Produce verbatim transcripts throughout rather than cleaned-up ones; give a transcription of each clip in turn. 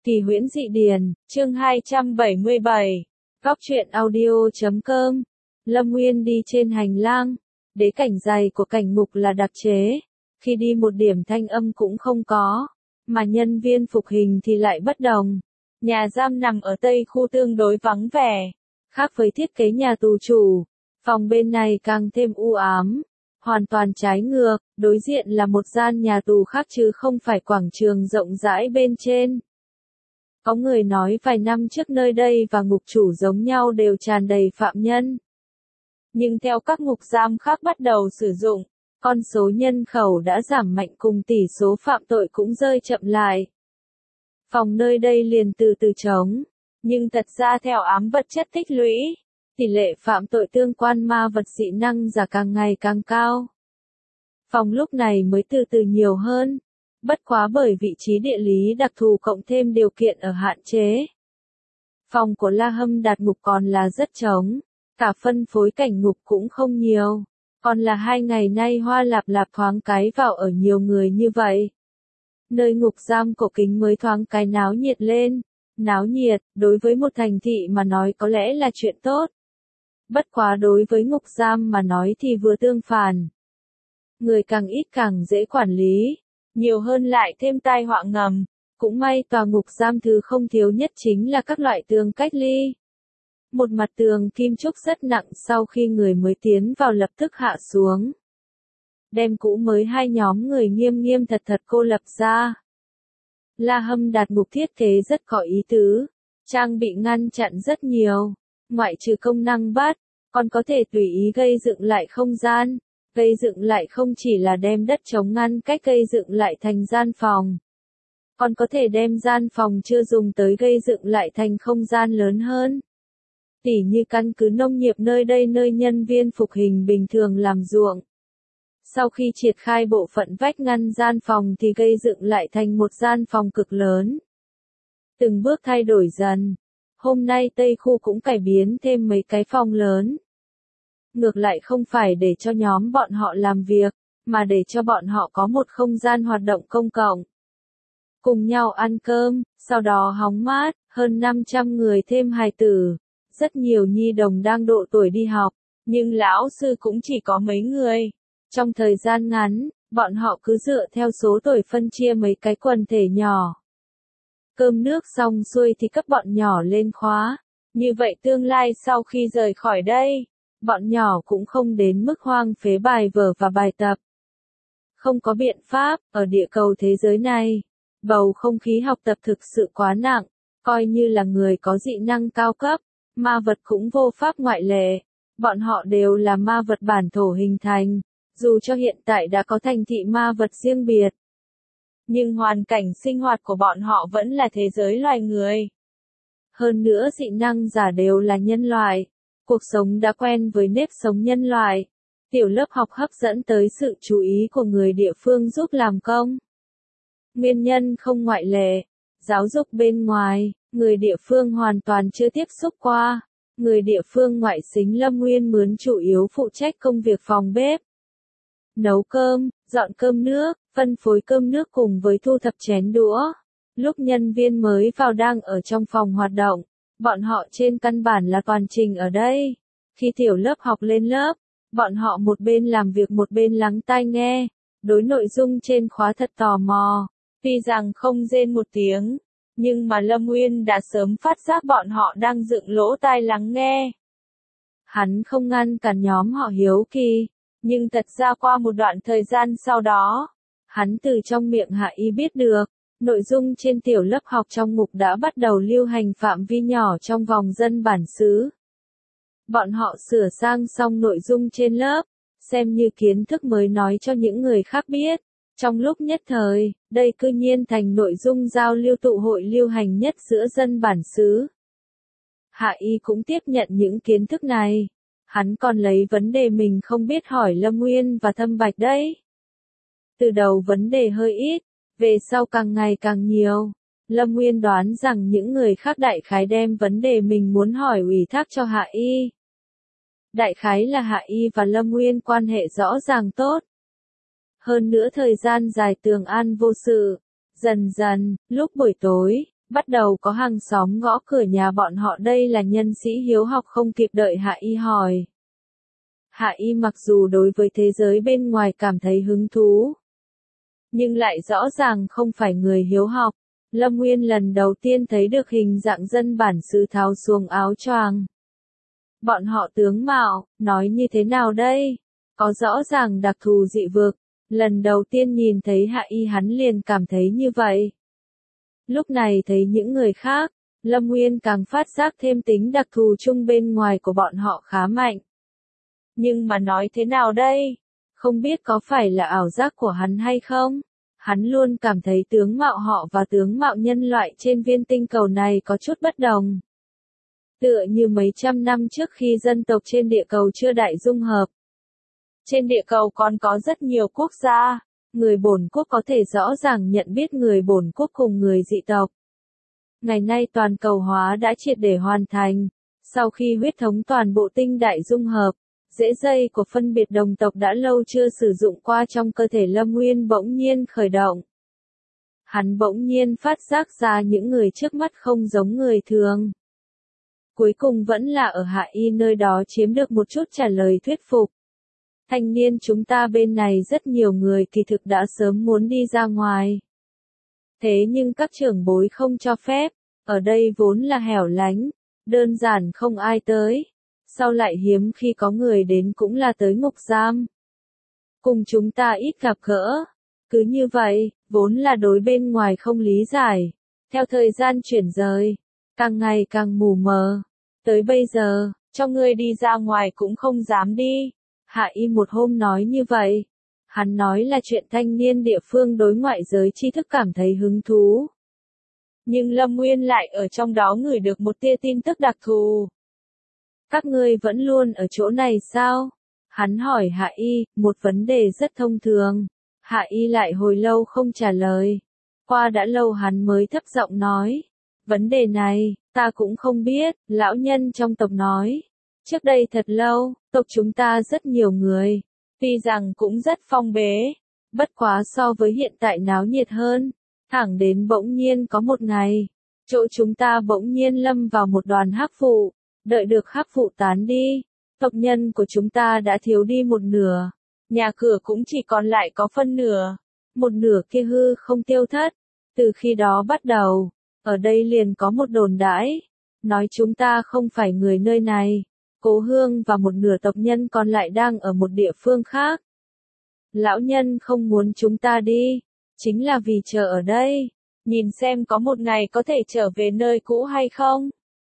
Kỳ huyễn dị điển, chương hai trăm bảy mươi bảy. Góc truyện audio chấm com. Lâm Nguyên đi trên hành lang. Đế cảnh dày của cảnh ngục là đặc chế. Khi đi một điểm thanh âm cũng không có. Mà nhân viên phục hình thì lại bất đồng. Nhà giam nằm ở tây khu tương đối vắng vẻ. Khác với thiết kế nhà tù chủ. Phòng bên này càng thêm u ám. Hoàn toàn trái ngược, đối diện là một gian nhà tù khác chứ không phải quảng trường rộng rãi bên trên. Có người nói vài năm trước nơi đây và ngục chủ giống nhau đều tràn đầy phạm nhân. Nhưng theo các ngục giam khác bắt đầu sử dụng, con số nhân khẩu đã giảm mạnh cùng tỷ số phạm tội cũng rơi chậm lại. Phòng nơi đây liền từ từ trống, nhưng thật ra theo ám vật chất tích lũy, tỷ lệ phạm tội tương quan ma vật dị năng giả càng ngày càng cao. Phòng lúc này mới từ từ nhiều hơn. Bất quá bởi vị trí địa lý đặc thù cộng thêm điều kiện ở hạn chế. Phòng của La Hâm Đạt ngục còn là rất trống, cả phân phối cảnh ngục cũng không nhiều, còn là hai ngày nay hoa lạp lạp thoáng cái vào ở nhiều người như vậy. Nơi ngục giam cổ kính mới thoáng cái náo nhiệt lên, náo nhiệt, đối với một thành thị mà nói có lẽ là chuyện tốt. Bất quá đối với ngục giam mà nói thì vừa tương phản. Người càng ít càng dễ quản lý. Nhiều hơn lại thêm tai họa ngầm, cũng may tòa ngục giam thứ không thiếu nhất chính là các loại tường cách ly. Một mặt tường kim trúc rất nặng sau khi người mới tiến vào lập tức hạ xuống. Đem cũ mới hai nhóm người nghiêm nghiêm thật thật cô lập ra. La Hâm Đạt ngục thiết kế rất có ý tứ, trang bị ngăn chặn rất nhiều, ngoại trừ công năng bắt, còn có thể tùy ý gây dựng lại không gian. Gây dựng lại không chỉ là đem đất chống ngăn cách gây dựng lại thành gian phòng. Còn có thể đem gian phòng chưa dùng tới gây dựng lại thành không gian lớn hơn. Tỉ như căn cứ nông nghiệp nơi đây nơi nhân viên phục hình bình thường làm ruộng. Sau khi triệt khai bộ phận vách ngăn gian phòng thì gây dựng lại thành một gian phòng cực lớn. Từng bước thay đổi dần. Hôm nay Tây Khu cũng cải biến thêm mấy cái phòng lớn. Ngược lại không phải để cho nhóm bọn họ làm việc, mà để cho bọn họ có một không gian hoạt động công cộng. Cùng nhau ăn cơm, sau đó hóng mát, hơn năm trăm người thêm hài tử. Rất nhiều nhi đồng đang độ tuổi đi học, nhưng lão sư cũng chỉ có mấy người. Trong thời gian ngắn, bọn họ cứ dựa theo số tuổi phân chia mấy cái quần thể nhỏ. Cơm nước xong xuôi thì cấp bọn nhỏ lên khóa. Như vậy tương lai sau khi rời khỏi đây, bọn nhỏ cũng không đến mức hoang phế bài vở và bài tập. Không có biện pháp, ở địa cầu thế giới này, bầu không khí học tập thực sự quá nặng, coi như là người có dị năng cao cấp, ma vật cũng vô pháp ngoại lệ. Bọn họ đều là ma vật bản thổ hình thành, dù cho hiện tại đã có thành thị ma vật riêng biệt. Nhưng hoàn cảnh sinh hoạt của bọn họ vẫn là thế giới loài người. Hơn nữa dị năng giả đều là nhân loại. Cuộc sống đã quen với nếp sống nhân loại. Tiểu lớp học hấp dẫn tới sự chú ý của người địa phương giúp làm công. Nguyên nhân không ngoại lệ. Giáo dục bên ngoài, người địa phương hoàn toàn chưa tiếp xúc qua. Người địa phương ngoại xính Lâm Nguyên Mướn chủ yếu phụ trách công việc phòng bếp. Nấu cơm, dọn cơm nước, phân phối cơm nước cùng với thu thập chén đũa. Lúc nhân viên mới vào đang ở trong phòng hoạt động. Bọn họ trên căn bản là toàn trình ở đây. Khi tiểu lớp học lên lớp, bọn họ một bên làm việc một bên lắng tai nghe, đối nội dung trên khóa thật tò mò. Tuy rằng không rên một tiếng, nhưng mà Lâm Nguyên đã sớm phát giác bọn họ đang dựng lỗ tai lắng nghe. Hắn không ngăn cản nhóm họ hiếu kỳ, nhưng thật ra qua một đoạn thời gian sau đó, hắn từ trong miệng Hạ Y biết được. Nội dung trên tiểu lớp học trong ngục đã bắt đầu lưu hành phạm vi nhỏ trong vòng dân bản xứ. Bọn họ sửa sang xong nội dung trên lớp, xem như kiến thức mới nói cho những người khác biết. Trong lúc nhất thời, đây cư nhiên thành nội dung giao lưu tụ hội lưu hành nhất giữa dân bản xứ. Hạ Y cũng tiếp nhận những kiến thức này. Hắn còn lấy vấn đề mình không biết hỏi Lâm Nguyên và Thâm Bạch đấy. Từ đầu vấn đề hơi ít. Về sau càng ngày càng nhiều, Lâm Nguyên đoán rằng những người khác đại khái đem vấn đề mình muốn hỏi ủy thác cho Hạ Y. Đại khái là Hạ Y và Lâm Nguyên quan hệ rõ ràng tốt. Hơn nữa thời gian dài tường an vô sự. Dần dần, lúc buổi tối, Bắt đầu có hàng xóm gõ cửa nhà bọn họ, đây là nhân sĩ hiếu học không kịp đợi Hạ Y hỏi. Hạ Y mặc dù đối với thế giới bên ngoài cảm thấy hứng thú, nhưng lại rõ ràng không phải người hiếu học. Lâm Nguyên lần đầu tiên thấy được hình dạng dân bản xứ tháo xuống áo choàng. Bọn họ tướng mạo, nói như thế nào đây? Có rõ ràng đặc thù dị vực. Lần đầu tiên nhìn thấy Hạ Y hắn liền cảm thấy như vậy. Lúc này thấy những người khác, Lâm Nguyên càng phát giác thêm tính đặc thù chung bên ngoài của bọn họ khá mạnh. Nhưng mà nói thế nào đây? Không biết có phải là ảo giác của hắn hay không? Hắn luôn cảm thấy tướng mạo họ và tướng mạo nhân loại trên viên tinh cầu này có chút bất đồng. Tựa như mấy trăm năm trước khi dân tộc trên địa cầu chưa đại dung hợp. Trên địa cầu còn có rất nhiều quốc gia, người bổn quốc có thể rõ ràng nhận biết người bổn quốc cùng người dị tộc. Ngày nay toàn cầu hóa đã triệt để hoàn thành, sau khi huyết thống toàn bộ tinh đại dung hợp, rễ dây của phân biệt đồng tộc đã lâu chưa sử dụng qua trong cơ thể Lâm Nguyên bỗng nhiên khởi động. Hắn bỗng nhiên phát giác ra những người trước mắt không giống người thường. Cuối cùng vẫn là ở Hạ Y nơi đó chiếm được một chút trả lời thuyết phục. Thanh niên chúng ta bên này rất nhiều người kỳ thực đã sớm muốn đi ra ngoài. Thế nhưng các trưởng bối không cho phép, ở đây vốn là hẻo lánh, đơn giản không ai tới. Sau lại hiếm khi có người đến cũng là tới ngục giam. Cùng chúng ta ít gặp gỡ. Cứ như vậy, vốn là đối bên ngoài không lý giải. Theo thời gian chuyển rời, càng ngày càng mù mờ. Tới bây giờ, cho ngươi đi ra ngoài cũng không dám đi. Hạ Y một hôm nói như vậy. Hắn nói là chuyện thanh niên địa phương đối ngoại giới tri thức cảm thấy hứng thú. Nhưng Lâm Nguyên lại ở trong đó ngửi được một tia tin tức đặc thù. Các ngươi vẫn luôn ở chỗ này sao? Hắn hỏi Hạ Y, một vấn đề rất thông thường. Hạ Y lại hồi lâu không trả lời. Qua đã lâu hắn mới thấp giọng nói. Vấn đề này, ta cũng không biết, lão nhân trong tộc nói. Trước đây thật lâu, tộc chúng ta rất nhiều người. Tuy rằng cũng rất phong bế. Bất quá so với hiện tại náo nhiệt hơn. Thẳng đến bỗng nhiên có một ngày. Chỗ chúng ta bỗng nhiên lâm vào một đoàn hắc vụ. Đợi được hắc vụ tán đi, tộc nhân của chúng ta đã thiếu đi một nửa, nhà cửa cũng chỉ còn lại có phân nửa, một nửa kia hư không tiêu thất. Từ khi đó bắt đầu, ở đây liền có một đồn đãi, nói chúng ta không phải người nơi này, Cố Hương và một nửa tộc nhân còn lại đang ở một địa phương khác. Lão nhân không muốn chúng ta đi, chính là vì chờ ở đây, nhìn xem có một ngày có thể trở về nơi cũ hay không.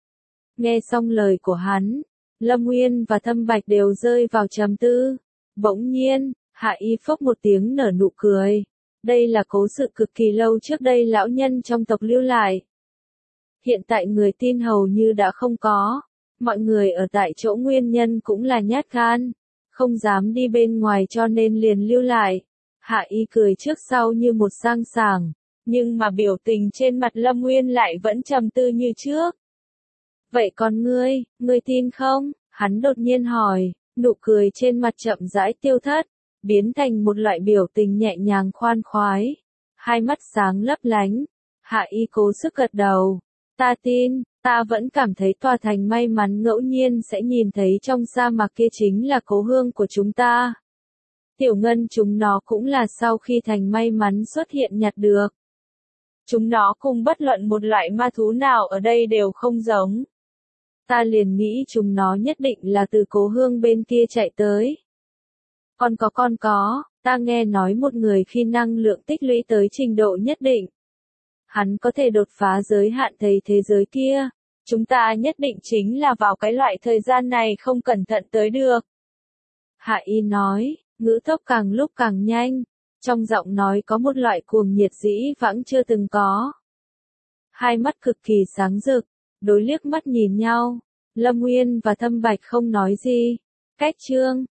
Nghe xong lời của hắn, Lâm Nguyên và Thâm Bạch đều rơi vào trầm tư. Bỗng nhiên, Hạ Y phốc một tiếng nở nụ cười. Đây là cố sự cực kỳ lâu trước đây lão nhân trong tộc lưu lại. Hiện tại người tin hầu như đã không có. Mọi người ở tại chỗ nguyên nhân cũng là nhát gan, không dám đi bên ngoài cho nên liền lưu lại. Hạ Y cười trước sau như một sang sảng, nhưng mà biểu tình trên mặt Lâm Nguyên lại vẫn trầm tư như trước. Vậy còn ngươi, ngươi tin không? Hắn đột nhiên hỏi, nụ cười trên mặt chậm rãi tiêu thất, biến thành một loại biểu tình nhẹ nhàng khoan khoái. Hai mắt sáng lấp lánh, Hạ Y cố sức gật đầu. Ta tin, ta vẫn cảm thấy tòa thành may mắn ngẫu nhiên sẽ nhìn thấy trong sa mạc kia chính là cố hương của chúng ta. Tiểu Ngân chúng nó cũng là sau khi thành may mắn xuất hiện nhặt được. Chúng nó cùng bất luận một loại ma thú nào ở đây đều không giống. Ta liền nghĩ chúng nó nhất định là từ cố hương bên kia chạy tới. Còn có con có, ta nghe nói một người khi năng lượng tích lũy tới trình độ nhất định, hắn có thể đột phá giới hạn thấy thế giới kia. Chúng ta nhất định chính là vào cái loại thời gian này không cẩn thận tới được. Hạ Y nói, ngữ tốc càng lúc càng nhanh, trong giọng nói có một loại cuồng nhiệt dĩ vãng chưa từng có. Hai mắt cực kỳ sáng rực, đối liếc mắt nhìn nhau, Lâm Nguyên và Thâm Bạch không nói gì. Cách chương